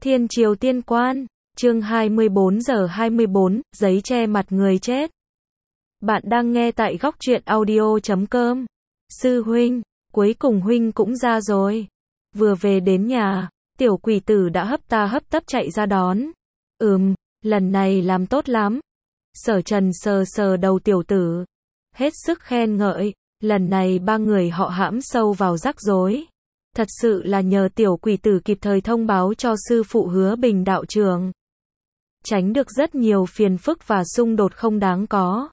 Thiên Triều Tiên Quan, chương 24 giờ 24, giấy che mặt người chết. Bạn đang nghe tại góc truyện audio.com. Sư huynh, cuối cùng huynh cũng ra rồi. Vừa về đến nhà, tiểu quỷ tử đã hấp ta hấp tấp chạy ra đón. Lần này làm tốt lắm. Sở Trần sờ sờ đầu tiểu tử, hết sức khen ngợi, lần này ba người họ hãm sâu vào rắc rối. Thật sự là nhờ tiểu quỷ tử kịp thời thông báo cho sư phụ Hứa Bình đạo trưởng. Tránh được rất nhiều phiền phức và xung đột không đáng có.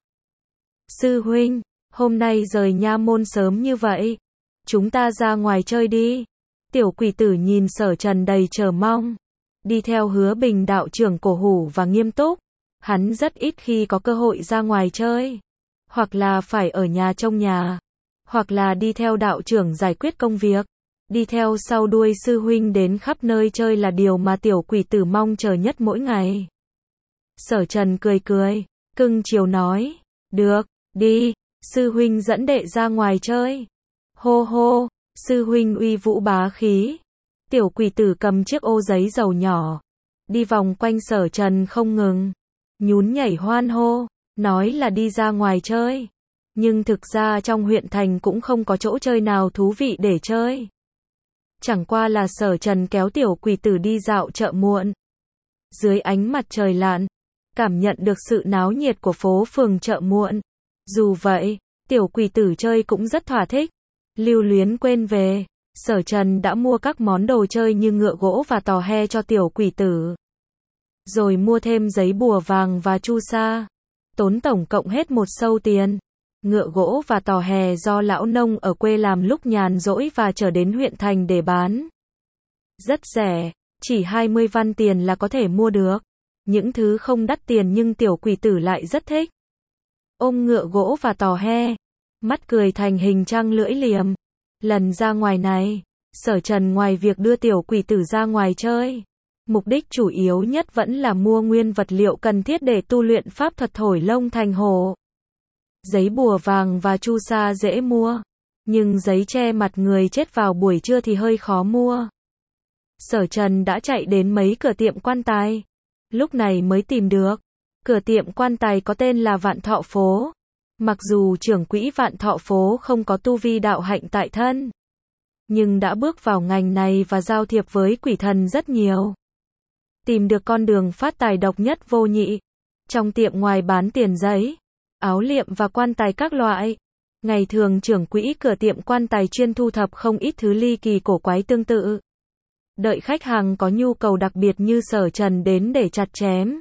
Sư huynh, hôm nay rời nha môn sớm như vậy. Chúng ta ra ngoài chơi đi. Tiểu quỷ tử nhìn Sở Trần đầy chờ mong. Đi theo Hứa Bình đạo trưởng cổ hủ và nghiêm túc. Hắn rất ít khi có cơ hội ra ngoài chơi. Hoặc là phải ở nhà trông nhà. Hoặc là đi theo đạo trưởng giải quyết công việc. Đi theo sau đuôi sư huynh đến khắp nơi chơi là điều mà tiểu quỷ tử mong chờ nhất mỗi ngày. Sở Trần cười cười, cưng chiều nói, được, đi, sư huynh dẫn đệ ra ngoài chơi. Hô hô, sư huynh uy vũ bá khí. Tiểu quỷ tử cầm chiếc ô giấy dầu nhỏ, đi vòng quanh Sở Trần không ngừng, nhún nhảy hoan hô, nói là đi ra ngoài chơi. Nhưng thực ra trong huyện thành cũng không có chỗ chơi nào thú vị để chơi. Chẳng qua là Sở Trần kéo tiểu quỷ tử đi dạo chợ muộn. Dưới ánh mặt trời lặn, cảm nhận được sự náo nhiệt của phố phường chợ muộn. Dù vậy, tiểu quỷ tử chơi cũng rất thỏa thích. Lưu luyến quên về, Sở Trần đã mua các món đồ chơi như ngựa gỗ và tò he cho tiểu quỷ tử. Rồi mua thêm giấy bùa vàng và chu sa. Tốn tổng cộng hết 1 sâu tiền. Ngựa gỗ và tò hè do lão nông ở quê làm lúc nhàn rỗi và trở đến huyện thành để bán. Rất rẻ, chỉ 20 văn tiền là có thể mua được. Những thứ không đắt tiền nhưng tiểu quỷ tử lại rất thích. Ôm ngựa gỗ và tò he, mắt cười thành hình trăng lưỡi liềm. Lần ra ngoài này, Sở Trần ngoài việc đưa tiểu quỷ tử ra ngoài chơi, mục đích chủ yếu nhất vẫn là mua nguyên vật liệu cần thiết để tu luyện pháp thuật thổi lông thành hổ. Giấy bùa vàng và chu sa dễ mua, nhưng giấy che mặt người chết vào buổi trưa thì hơi khó mua. Sở Trần đã chạy đến mấy cửa tiệm quan tài, lúc này mới tìm được. Cửa tiệm quan tài có tên là Vạn Thọ Phố. Mặc dù trưởng quỹ Vạn Thọ Phố không có tu vi đạo hạnh tại thân, nhưng đã bước vào ngành này và giao thiệp với quỷ thần rất nhiều. Tìm được con đường phát tài độc nhất vô nhị. Trong tiệm ngoài bán tiền giấy, áo liệm và quan tài các loại. Ngày thường trưởng quỹ cửa tiệm quan tài chuyên thu thập không ít thứ ly kỳ cổ quái tương tự. Đợi khách hàng có nhu cầu đặc biệt như Sở Trần đến để chặt chém.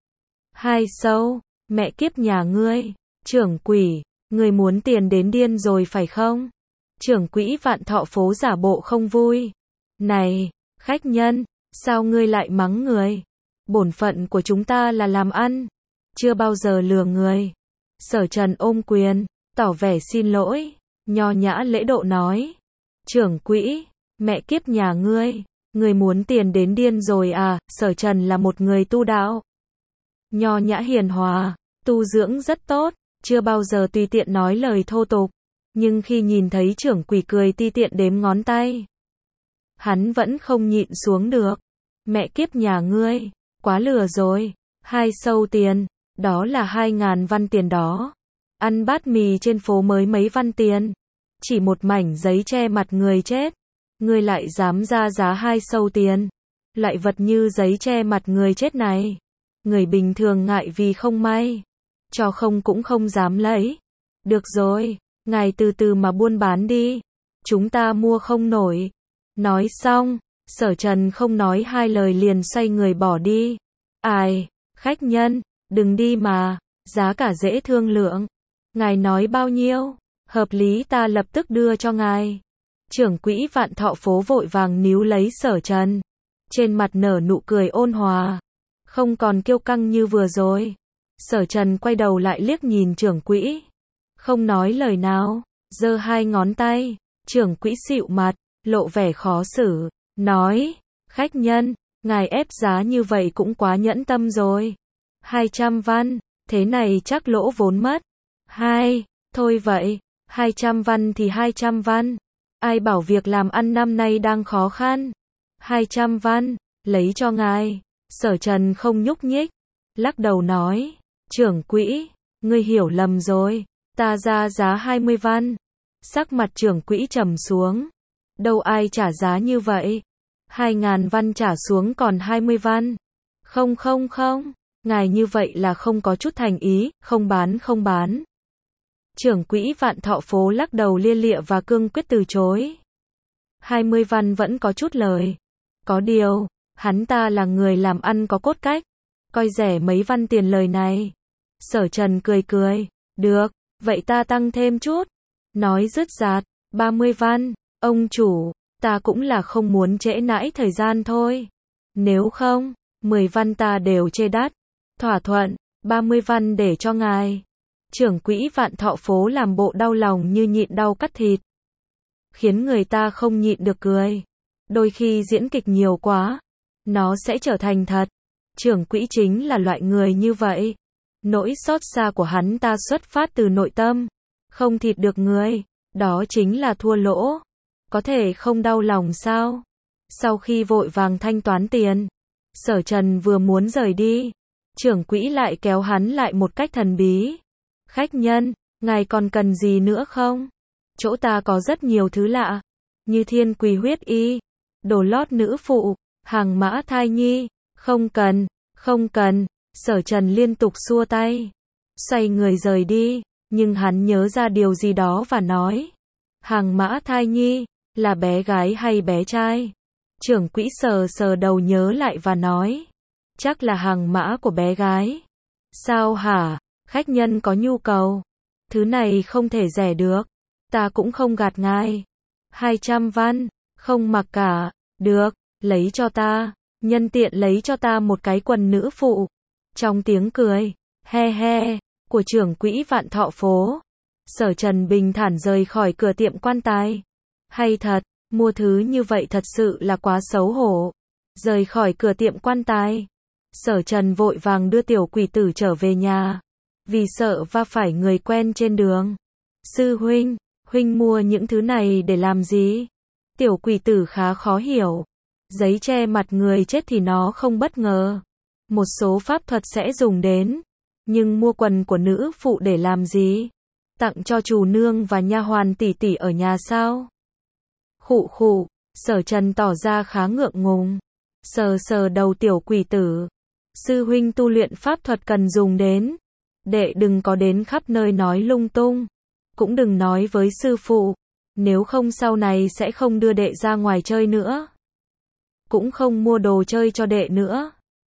2 sâu, mẹ kiếp nhà ngươi, trưởng quỷ, ngươi muốn tiền đến điên rồi phải không? Trưởng quỹ Vạn Thọ Phố giả bộ không vui. Này, khách nhân, sao ngươi lại mắng người? Bổn phận của chúng ta là làm ăn, chưa bao giờ lừa người. Sở Trần ôm quyền, tỏ vẻ xin lỗi, nho nhã lễ độ nói. Trưởng quỹ, mẹ kiếp nhà ngươi muốn tiền đến điên rồi à? Sở Trần là một người tu đạo, nho nhã hiền hòa, tu dưỡng rất tốt, chưa bao giờ tùy tiện nói lời thô tục. Nhưng khi nhìn thấy trưởng quỷ cười ti tiện đếm ngón tay, hắn vẫn không nhịn xuống được. Mẹ kiếp nhà ngươi, quá lừa rồi. 2 sâu tiền, đó là 2.000 văn tiền đó. Ăn bát mì trên phố mới mấy văn tiền. Chỉ một mảnh giấy che mặt người chết, ngươi lại dám ra giá 2 sâu tiền. Loại vật như giấy che mặt người chết này, người bình thường ngại vì không may, cho không cũng không dám lấy. Được rồi, ngài từ từ mà buôn bán đi, chúng ta mua không nổi. Nói xong, Sở Trần không nói hai lời liền xoay người bỏ đi. Ai, khách nhân, đừng đi mà, giá cả dễ thương lượng. Ngài nói bao nhiêu, hợp lý ta lập tức đưa cho ngài. Trưởng quỹ Vạn Thọ Phố vội vàng níu lấy Sở Trần, trên mặt nở nụ cười ôn hòa, không còn kiêu căng như vừa rồi. Sở Trần quay đầu lại liếc nhìn trưởng quỹ, không nói lời nào, giơ 2 ngón tay. Trưởng quỹ xịu mặt, lộ vẻ khó xử, nói, khách nhân, ngài ép giá như vậy cũng quá nhẫn tâm rồi. 200 văn, thế này chắc lỗ vốn mất. Thôi vậy, 200 văn thì 200 văn. Ai bảo việc làm ăn năm nay đang khó khăn. 200 văn, Lấy cho ngài. Sở Trần không nhúc nhích, lắc đầu nói, trưởng quỹ, ngươi hiểu lầm rồi, ta ra giá 20 văn. Sắc mặt trưởng quỹ trầm xuống, đâu ai trả giá như vậy, 2.000 văn trả xuống còn 20 văn. Không không không, ngài như vậy là không có chút thành ý, không bán không bán. Trưởng quỹ Vạn Thọ Phố lắc đầu lia lịa và cương quyết từ chối. 20 văn vẫn có chút lời. Có điều, hắn ta là người làm ăn có cốt cách, coi rẻ mấy văn tiền lời này. Sở Trần cười cười, được, vậy ta tăng thêm chút. Nói dứt dạt, 30 văn, ông chủ, ta cũng là không muốn trễ nãi thời gian thôi. Nếu không, 10 văn ta đều chê đắt. Thỏa thuận, 30 văn để cho ngài. Trưởng quỹ Vạn Thọ Phố làm bộ đau lòng như nhịn đau cắt thịt, khiến người ta không nhịn được cười. Đôi khi diễn kịch nhiều quá, nó sẽ trở thành thật. Trưởng quỹ chính là loại người như vậy. Nỗi xót xa của hắn ta xuất phát từ nội tâm. Không thịt được người, đó chính là thua lỗ. Có thể không đau lòng sao? Sau khi vội vàng thanh toán tiền, Sở Trần vừa muốn rời đi, trưởng quỹ lại kéo hắn lại một cách thần bí. Khách nhân, ngài còn cần gì nữa không? Chỗ ta có rất nhiều thứ lạ, như thiên quỳ huyết y, đồ lót nữ phụ, hàng mã thai nhi. Không cần, không cần. Sở Trần liên tục xua tay, xoay người rời đi, nhưng hắn nhớ ra điều gì đó và nói, hàng mã thai nhi, là bé gái hay bé trai? Trưởng quỹ sờ sờ đầu nhớ lại và nói, chắc là hàng mã của bé gái. Sao hả? Khách nhân có nhu cầu. Thứ này không thể rẻ được. Ta cũng không gạt ngài. 200 văn, không mặc cả. Được, lấy cho ta. Nhân tiện lấy cho ta một cái quần nữ phụ. Trong tiếng cười, he he, của trưởng quỹ Vạn Thọ Phố, Sở Trần bình thản rời khỏi cửa tiệm quan tài. Hay thật, mua thứ như vậy thật sự là quá xấu hổ. Rời khỏi cửa tiệm quan tài, Sở Trần vội vàng đưa tiểu quỷ tử trở về nhà, vì sợ va phải người quen trên đường. Sư huynh, huynh mua những thứ này để làm gì? Tiểu quỷ tử khá khó hiểu. Giấy che mặt người chết thì nó không bất ngờ. Một số pháp thuật sẽ dùng đến. Nhưng mua quần của nữ phụ để làm gì? Tặng cho chủ nương và nha hoàn tỷ tỷ ở nhà sao? Khụ khụ, Sở Trần tỏ ra khá ngượng ngùng. Sờ sờ đầu tiểu quỷ tử. Sư huynh tu luyện pháp thuật cần dùng đến. Đệ đừng có đến khắp nơi nói lung tung. Cũng đừng nói với sư phụ. Nếu không sau này sẽ không đưa đệ ra ngoài chơi nữa. Cũng không mua đồ chơi cho đệ nữa.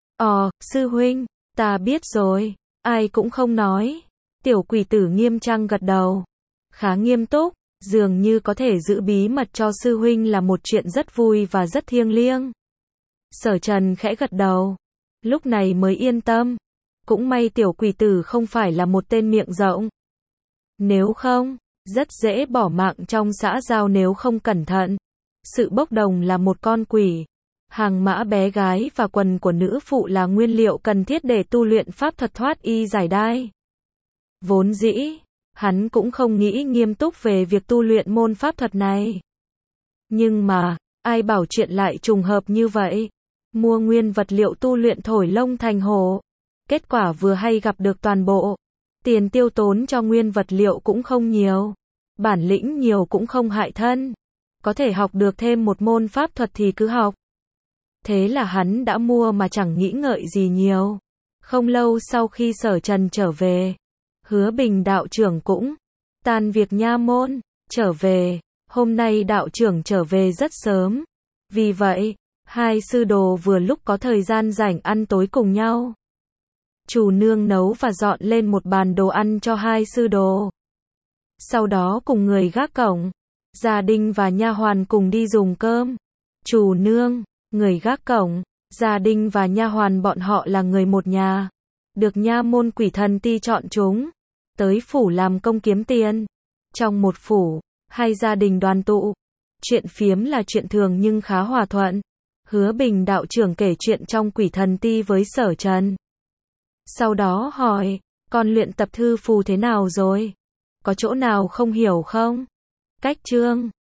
Sư huynh, ta biết rồi. Ai cũng không nói. Tiểu quỷ tử nghiêm trang gật đầu. Khá nghiêm túc, dường như có thể giữ bí mật cho sư huynh là một chuyện rất vui và rất thiêng liêng. Sở Trần khẽ gật đầu. Lúc này mới yên tâm. Cũng may tiểu quỷ tử không phải là một tên miệng rộng. Nếu không, rất dễ bỏ mạng trong xã giao nếu không cẩn thận. Sự bốc đồng là một con quỷ. Hàng mã bé gái và quần của nữ phụ là nguyên liệu cần thiết để tu luyện pháp thuật thoát y giải đai. Vốn dĩ, hắn cũng không nghĩ nghiêm túc về việc tu luyện môn pháp thuật này. Nhưng mà, ai bảo chuyện lại trùng hợp như vậy? Mua nguyên vật liệu tu luyện thổi lông thành hổ. Kết quả vừa hay gặp được toàn bộ. Tiền tiêu tốn cho nguyên vật liệu cũng không nhiều. Bản lĩnh nhiều cũng không hại thân. Có thể học được thêm một môn pháp thuật thì cứ học. Thế là hắn đã mua mà chẳng nghĩ ngợi gì nhiều. Không lâu sau khi Sở Trần trở về, Hứa Bình đạo trưởng cũng tan việc nha môn, trở về. Hôm nay đạo trưởng trở về rất sớm. Vì vậy, hai sư đồ vừa lúc có thời gian rảnh ăn tối cùng nhau. Chủ nương nấu và dọn lên một bàn đồ ăn cho hai sư đồ. Sau đó cùng người gác cổng, gia đình và nha hoàn cùng đi dùng cơm. Chủ nương, người gác cổng, gia đình và nha hoàn bọn họ là người một nhà. Được nha môn Quỷ Thần Ti chọn chúng. Tới phủ làm công kiếm tiền. Trong một phủ, hai gia đình đoàn tụ. Chuyện phiếm là chuyện thường nhưng khá hòa thuận. Hứa Bình đạo trưởng kể chuyện trong Quỷ Thần Ti với Sở Trần. Sau đó hỏi, con luyện tập thư phù thế nào rồi? Có chỗ nào không hiểu không? Cách chương